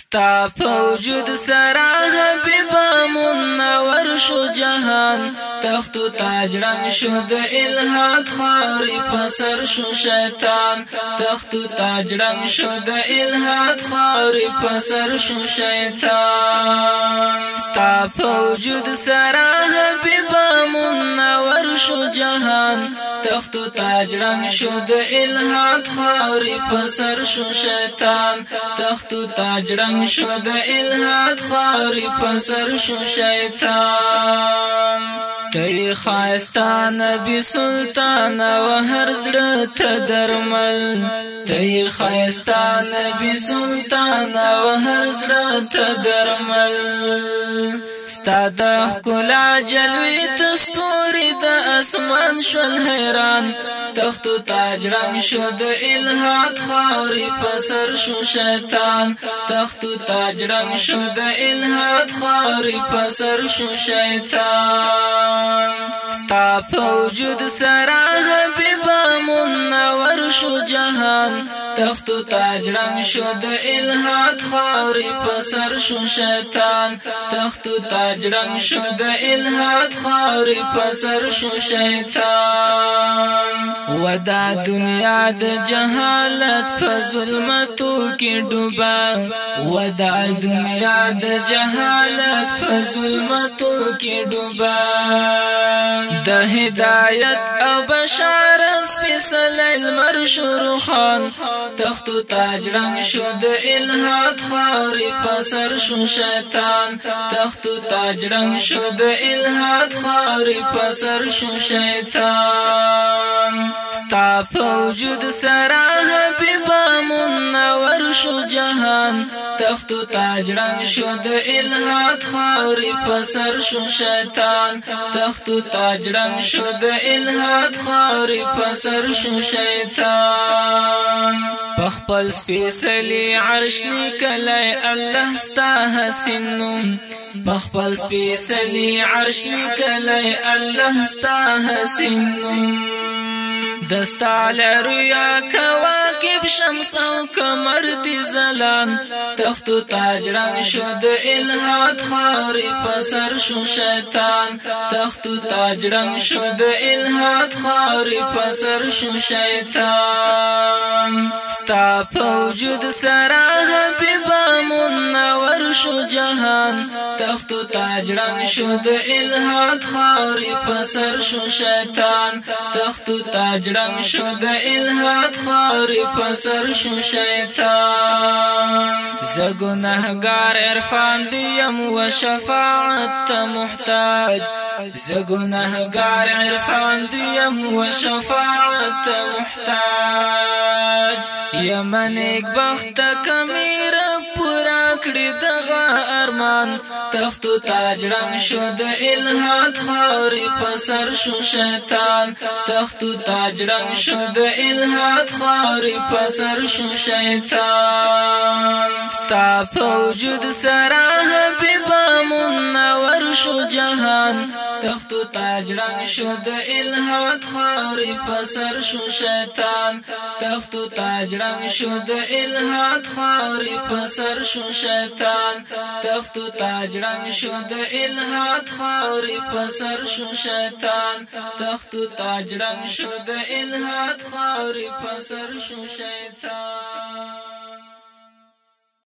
ستا پوجود سرا حبیبا منور شو جهان تخت و تاج رنگ شد الہات خاری پسر شو شیطان تخت و تاج رنگ شد الہات خاری پسر شو شیطان ستا پوجود سرا حبیبا منور شو جهان تخت و تاج رنگ شد الہات خاری پسر شو شیطان تخت و تاج رنگ شد الہات خاری پسر شو شیطان تی خایستا نبی سلطان و هر زړه ته درمل تی خایستا نبی سلطان و هر زړه ته درمل ستا د ښکلا جلوې ته ستوري د اسمان شول حیران تخت و تاج رنگ شد الہات خاری پسر شو شیطان تخت و تاج رنگ شد الہات خاری پسر شو شیطان ستا پوجود سرا حبیبا منور شو جهان تخت و تاج رنگ شد الہات خاری پسر شو شیطان تخت و تاج رنگ شد الہات خاری پسر شو شیطان ودا دنیا د جهالت په ظلمتو کې ډوبا ودا دنیا د جهالت په ظلمتو کې ډوبا د هدایت او بشارت سپیڅلی لمر شروخان تخت و تاج رنگ شد الہات خاری پسر شو شیطان تخت و تاج رنگ شد الہات خاری پسر شو شیطان ستا پوجود سرا حبیبا منور شو جهان تخت و تاج رنگ شد الہات خاری پسر شو شیطان تخت و تاج رنگ شد الہات خاری پسر شو شیطان پخپل سپیڅلی عرش لیکلی الله ستا حسین نوم پخپل سپیڅلی عرش لیکلی الله ستا حسین نوم دستا لرویا کواکب شمس او کمر دی زلان تخت و تاج رنگ شد الہات خاری پسر شو شیطان تخت و تاج رنگ شد الہات خاری پسر شو شیطان ستا پوجود سرا حبیبا منور شو جهان تخت و تاج رنگ شد الہات خاری پسر شو شیطان تخت و تاج رنگ شد الہات خاری پسر شو شیطان ز گنہگار عرفان دیم و شفاعت تا محتاج ز گنہگار عرفان دیم و شفاعت تا محتاج یمن ایک بخت کمیر پورا کړی دغه ارمان تخت و تاج رنگ شد الہات خاری پسر شو شیطان تخت و تاج رنگ شد الہات خاری پسر شو شیطان ستا پوجود سرا حبیبا منور شو جهان تخت و تاج رنگ شد الہات خاری پسر شو شیطان تخت و تاج رنگ شد الہات خاری پسر شو شیطان تخت و تاج رنگ شد الہات خاری پسر شو شیطان تخت و تاج رنگ شد الہات خاری پسر شو شیطان